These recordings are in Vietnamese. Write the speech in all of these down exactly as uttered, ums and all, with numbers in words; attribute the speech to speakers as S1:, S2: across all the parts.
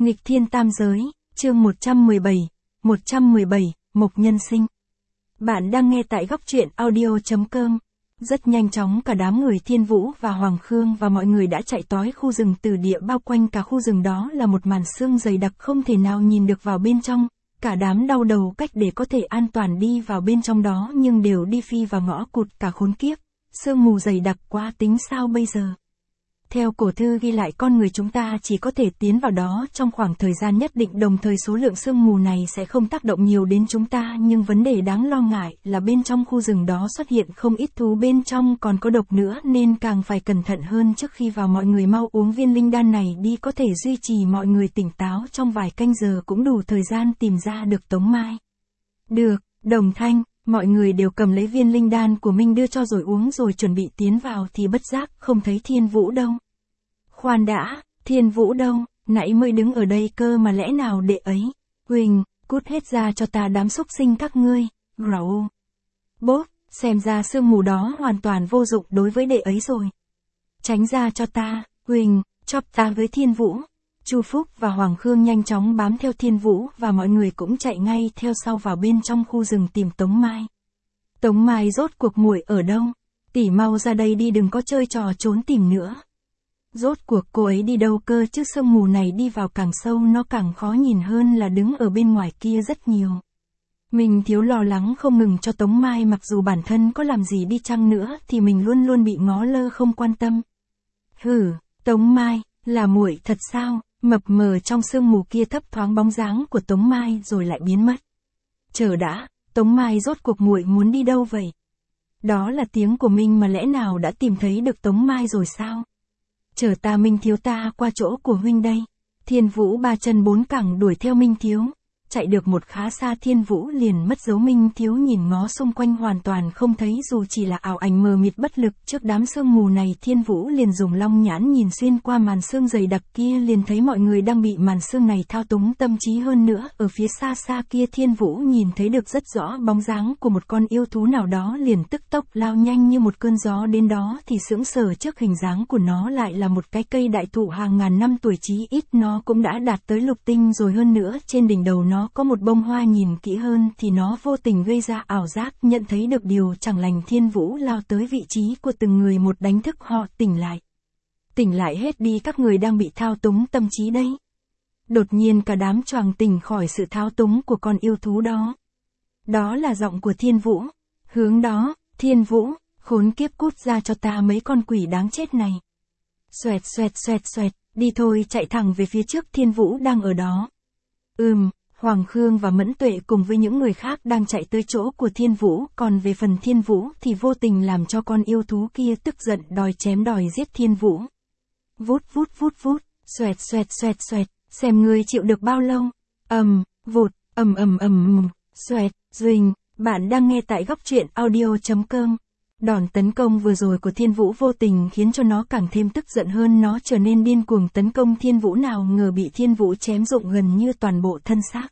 S1: Nghịch thiên tam giới, chương một trăm mười bảy, một trăm mười bảy, Mộc Nhân Sinh. Bạn đang nghe tại góc truyện audio chấm com. Rất nhanh chóng cả đám người Thiên Vũ và Hoàng Khương và mọi người đã chạy tới khu rừng Tử Địa, bao quanh cả khu rừng đó là một màn sương dày đặc không thể nào nhìn được vào bên trong. Cả đám đau đầu cách để có thể an toàn đi vào bên trong đó nhưng đều đi phi vào ngõ cụt cả khốn kiếp. Sương mù dày đặc quá, tính sao bây giờ? Theo cổ thư ghi lại, con người chúng ta chỉ có thể tiến vào đó trong khoảng thời gian nhất định, đồng thời số lượng sương mù này sẽ không tác động nhiều đến chúng ta, nhưng vấn đề đáng lo ngại là bên trong khu rừng đó xuất hiện không ít thú, bên trong còn có độc nữa nên càng phải cẩn thận hơn trước khi vào. Mọi người mau uống viên linh đan này đi, có thể duy trì mọi người tỉnh táo trong vài canh giờ, cũng đủ thời gian tìm ra được Tống Mai. Được, đồng thanh, mọi người đều cầm lấy viên linh đan của mình đưa cho rồi uống rồi chuẩn bị tiến vào thì bất giác không thấy Thiên Vũ đâu. Khoan đã, Thiên Vũ đâu, nãy mới đứng ở đây cơ mà, lẽ nào đệ ấy? Huỳnh, cút hết ra cho ta đám súc sinh các ngươi. Rầu. Bốp, xem ra sương mù đó hoàn toàn vô dụng đối với đệ ấy rồi. Tránh ra cho ta, Huỳnh, chóp ta với Thiên Vũ. Chu Phúc và Hoàng Khương nhanh chóng bám theo Thiên Vũ và mọi người cũng chạy ngay theo sau vào bên trong khu rừng tìm Tống Mai. Tống Mai rốt cuộc muội ở đâu? Tỷ mau ra đây đi, đừng có chơi trò trốn tìm nữa. Rốt cuộc cô ấy đi đâu cơ chứ? Sương mù này đi vào càng sâu nó càng khó nhìn hơn là đứng ở bên ngoài kia rất nhiều. Mình thiếu lo lắng không ngừng cho Tống Mai, mặc dù bản thân có làm gì đi chăng nữa thì mình luôn luôn bị ngó lơ không quan tâm. Hử, Tống Mai, là muội thật sao? Mập mờ trong sương mù kia thấp thoáng bóng dáng của Tống Mai rồi lại biến mất. Chờ đã, Tống Mai rốt cuộc muội muốn đi đâu vậy? Đó là tiếng của mình mà, lẽ nào đã tìm thấy được Tống Mai rồi sao? Chờ ta, Minh thiếu, ta qua chỗ của huynh đây. Thiên Vũ ba chân bốn cẳng đuổi theo Minh thiếu. Chạy được một khá xa Thiên Vũ liền mất dấu. Minh thiếu nhìn ngó xung quanh hoàn toàn không thấy, dù chỉ là ảo ảnh mờ mịt bất lực trước đám sương mù này. Thiên Vũ liền dùng long nhãn nhìn xuyên qua màn sương dày đặc kia, liền thấy mọi người đang bị màn sương này thao túng tâm trí. Hơn nữa, ở phía xa xa kia Thiên Vũ nhìn thấy được rất rõ bóng dáng của một con yêu thú nào đó, liền tức tốc lao nhanh như một cơn gió đến đó thì sững sờ trước hình dáng của nó lại là một cái cây đại thụ hàng ngàn năm tuổi, chí ít nó cũng đã đạt tới lục tinh rồi. Hơn nữa trên đỉnh đầu nó có một bông hoa, nhìn kỹ hơn thì nó vô tình gây ra ảo giác, nhận thấy được điều chẳng lành. Thiên Vũ lao tới vị trí của từng người một, đánh thức họ tỉnh lại. Tỉnh lại hết đi, các người đang bị thao túng tâm trí đấy. Đột nhiên cả đám choàng tỉnh khỏi sự thao túng của con yêu thú đó. Đó là giọng của Thiên Vũ. Hướng đó, Thiên Vũ, khốn kiếp, cút ra cho ta mấy con quỷ đáng chết này. Xoẹt xoẹt xoẹt xoẹt, đi thôi, chạy thẳng về phía trước, Thiên Vũ đang ở đó. Ừm. Hoàng Khương và Mẫn Tuệ cùng với những người khác đang chạy tới chỗ của Thiên Vũ, còn về phần Thiên Vũ thì vô tình làm cho con yêu thú kia tức giận đòi chém đòi giết Thiên Vũ. Vút vút vút vút, xoẹt xoẹt xoẹt xoẹt, xem ngươi chịu được bao lâu. Ầm, vụt, ầm ầm ầm, xoẹt, Duỳnh, bạn đang nghe tại góc truyện audio chấm com. Đòn tấn công vừa rồi của Thiên Vũ vô tình khiến cho nó càng thêm tức giận hơn, nó trở nên điên cuồng tấn công Thiên Vũ, nào ngờ bị Thiên Vũ chém rụng gần như toàn bộ thân xác.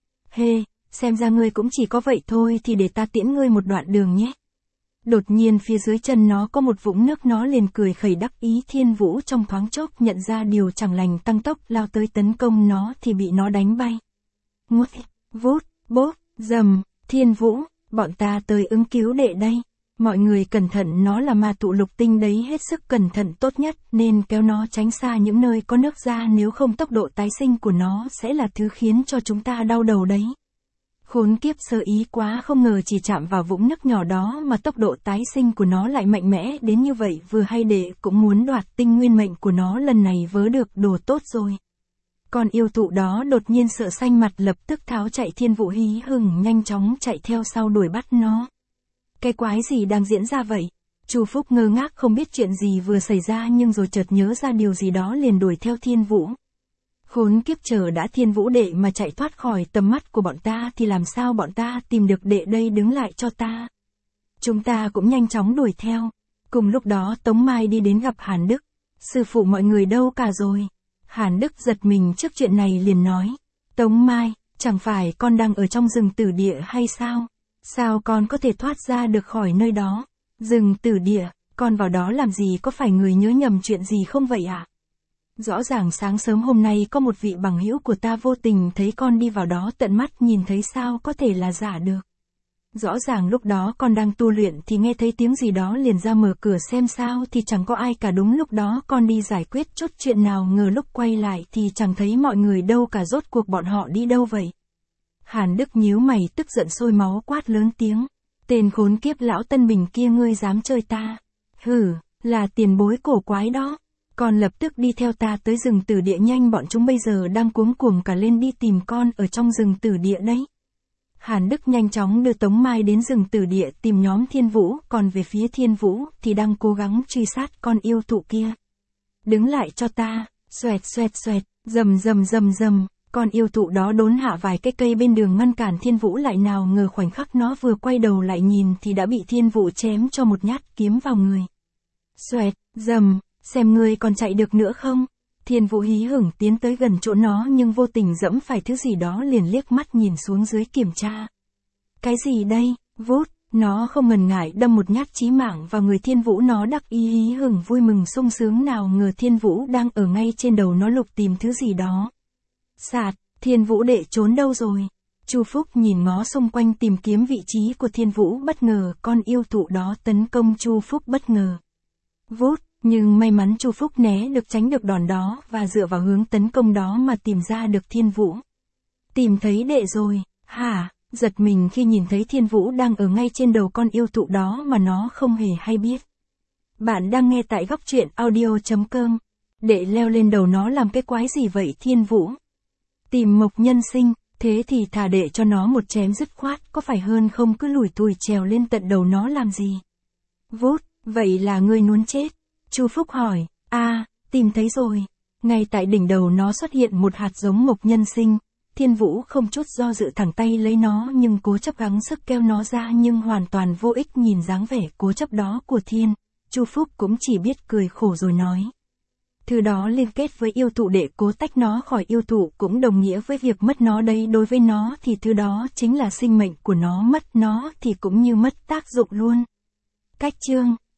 S1: Hê, xem ra ngươi cũng chỉ có vậy thôi thì để ta tiễn ngươi một đoạn đường nhé. Đột nhiên phía dưới chân nó có một vũng nước, nó liền cười khẩy đắc ý. Thiên Vũ trong thoáng chốc nhận ra điều chẳng lành, tăng tốc lao tới tấn công nó thì bị nó đánh bay. Nguất, vút, bốp, dầm, Thiên Vũ, bọn ta tới ứng cứu đệ đây. Mọi người cẩn thận, nó là ma tụ lục tinh đấy, hết sức cẩn thận tốt nhất nên kéo nó tránh xa những nơi có nước ra, nếu không tốc độ tái sinh của nó sẽ là thứ khiến cho chúng ta đau đầu đấy. Khốn kiếp, sơ ý quá, không ngờ chỉ chạm vào vũng nước nhỏ đó mà tốc độ tái sinh của nó lại mạnh mẽ đến như vậy. Vừa hay đệ cũng muốn đoạt tinh nguyên mệnh của nó, lần này vớ được đồ tốt rồi. Con yêu thụ đó đột nhiên sợ xanh mặt, lập tức tháo chạy. Thiên Vũ hí hửng nhanh chóng chạy theo sau đuổi bắt nó. Cái quái gì đang diễn ra vậy? Chu Phúc ngơ ngác không biết chuyện gì vừa xảy ra, nhưng rồi chợt nhớ ra điều gì đó liền đuổi theo Thiên Vũ. Khốn kiếp, chờ đã, Thiên Vũ đệ mà chạy thoát khỏi tầm mắt của bọn ta thì làm sao bọn ta tìm được đệ đây, đứng lại cho ta. Chúng ta cũng nhanh chóng đuổi theo. Cùng lúc đó Tống Mai đi đến gặp Hàn Đức. Sư phụ, mọi người đâu cả rồi? Hàn Đức giật mình trước chuyện này liền nói. Tống Mai, chẳng phải con đang ở trong rừng Tử Địa hay sao? Sao con có thể thoát ra được khỏi nơi đó? Rừng Tử Địa, con vào đó làm gì, có phải người nhớ nhầm chuyện gì không vậy ạ? À? Rõ ràng sáng sớm hôm nay có một vị bằng hữu của ta vô tình thấy con đi vào đó tận mắt nhìn thấy sao có thể là giả được. Rõ ràng lúc đó con đang tu luyện thì nghe thấy tiếng gì đó liền ra mở cửa xem sao thì chẳng có ai cả, đúng lúc đó con đi giải quyết chút chuyện nào ngờ lúc quay lại thì chẳng thấy mọi người đâu cả, rốt cuộc bọn họ đi đâu vậy? Hàn Đức nhíu mày tức giận sôi máu quát lớn tiếng. Tên khốn kiếp lão Tân Bình kia, ngươi dám chơi ta? Hử, là tiền bối cổ quái đó. Con lập tức đi theo ta tới rừng tử địa nhanh, bọn chúng bây giờ đang cuống cuồng cả lên đi tìm con ở trong rừng tử địa đấy. Hàn Đức nhanh chóng đưa Tống Mai đến rừng tử địa tìm nhóm Thiên Vũ, còn về phía Thiên Vũ thì đang cố gắng truy sát con yêu thụ kia. Đứng lại cho ta, xoẹt xoẹt xoẹt, rầm rầm rầm rầm, con yêu thụ đó đốn hạ vài cái cây bên đường ngăn cản Thiên Vũ lại, nào ngờ khoảnh khắc nó vừa quay đầu lại nhìn thì đã bị Thiên Vũ chém cho một nhát kiếm vào người. Xoẹt, rầm, xem ngươi còn chạy được nữa không? Thiên Vũ hí hửng tiến tới gần chỗ nó nhưng vô tình dẫm phải thứ gì đó liền liếc mắt nhìn xuống dưới kiểm tra. Cái gì đây? Vút, nó không ngần ngại đâm một nhát chí mạng vào người Thiên Vũ, nó đắc ý hí hửng vui mừng sung sướng, nào ngờ Thiên Vũ đang ở ngay trên đầu nó lục tìm thứ gì đó. Sạt, Thiên Vũ đệ trốn đâu rồi? Chu Phúc nhìn ngó xung quanh tìm kiếm vị trí của Thiên Vũ, bất ngờ con yêu thụ đó tấn công Chu Phúc bất ngờ. Vút, nhưng may mắn Chu Phúc né được, tránh được đòn đó và dựa vào hướng tấn công đó mà tìm ra được Thiên Vũ. Tìm thấy đệ rồi, hả? Giật mình khi nhìn thấy Thiên Vũ đang ở ngay trên đầu con yêu thụ đó mà nó không hề hay biết. Bạn đang nghe tại góc truyện audio chấm com. Đệ leo lên đầu nó làm cái quái gì vậy Thiên Vũ? Tìm Mộc Nhân Sinh, thế thì thà đệ cho nó một chém dứt khoát có phải hơn không, cứ lủi thủi trèo lên tận đầu nó làm gì? Vút, vậy là ngươi muốn chết? Chu Phúc hỏi. A, à, tìm thấy rồi. Ngay tại đỉnh đầu nó xuất hiện một hạt giống Mộc Nhân Sinh. Thiên Vũ không chút do dự thẳng tay lấy nó nhưng cố chấp gắng sức kéo nó ra nhưng hoàn toàn vô ích. Nhìn dáng vẻ cố chấp đó của Thiên, Chu Phúc cũng chỉ biết cười khổ rồi nói. Thứ đó liên kết với yêu thụ, để cố tách nó khỏi yêu thụ cũng đồng nghĩa với việc mất nó đấy. Đối với nó thì thứ đó chính là sinh mệnh của nó, mất nó thì cũng như mất tác dụng luôn. Cách chương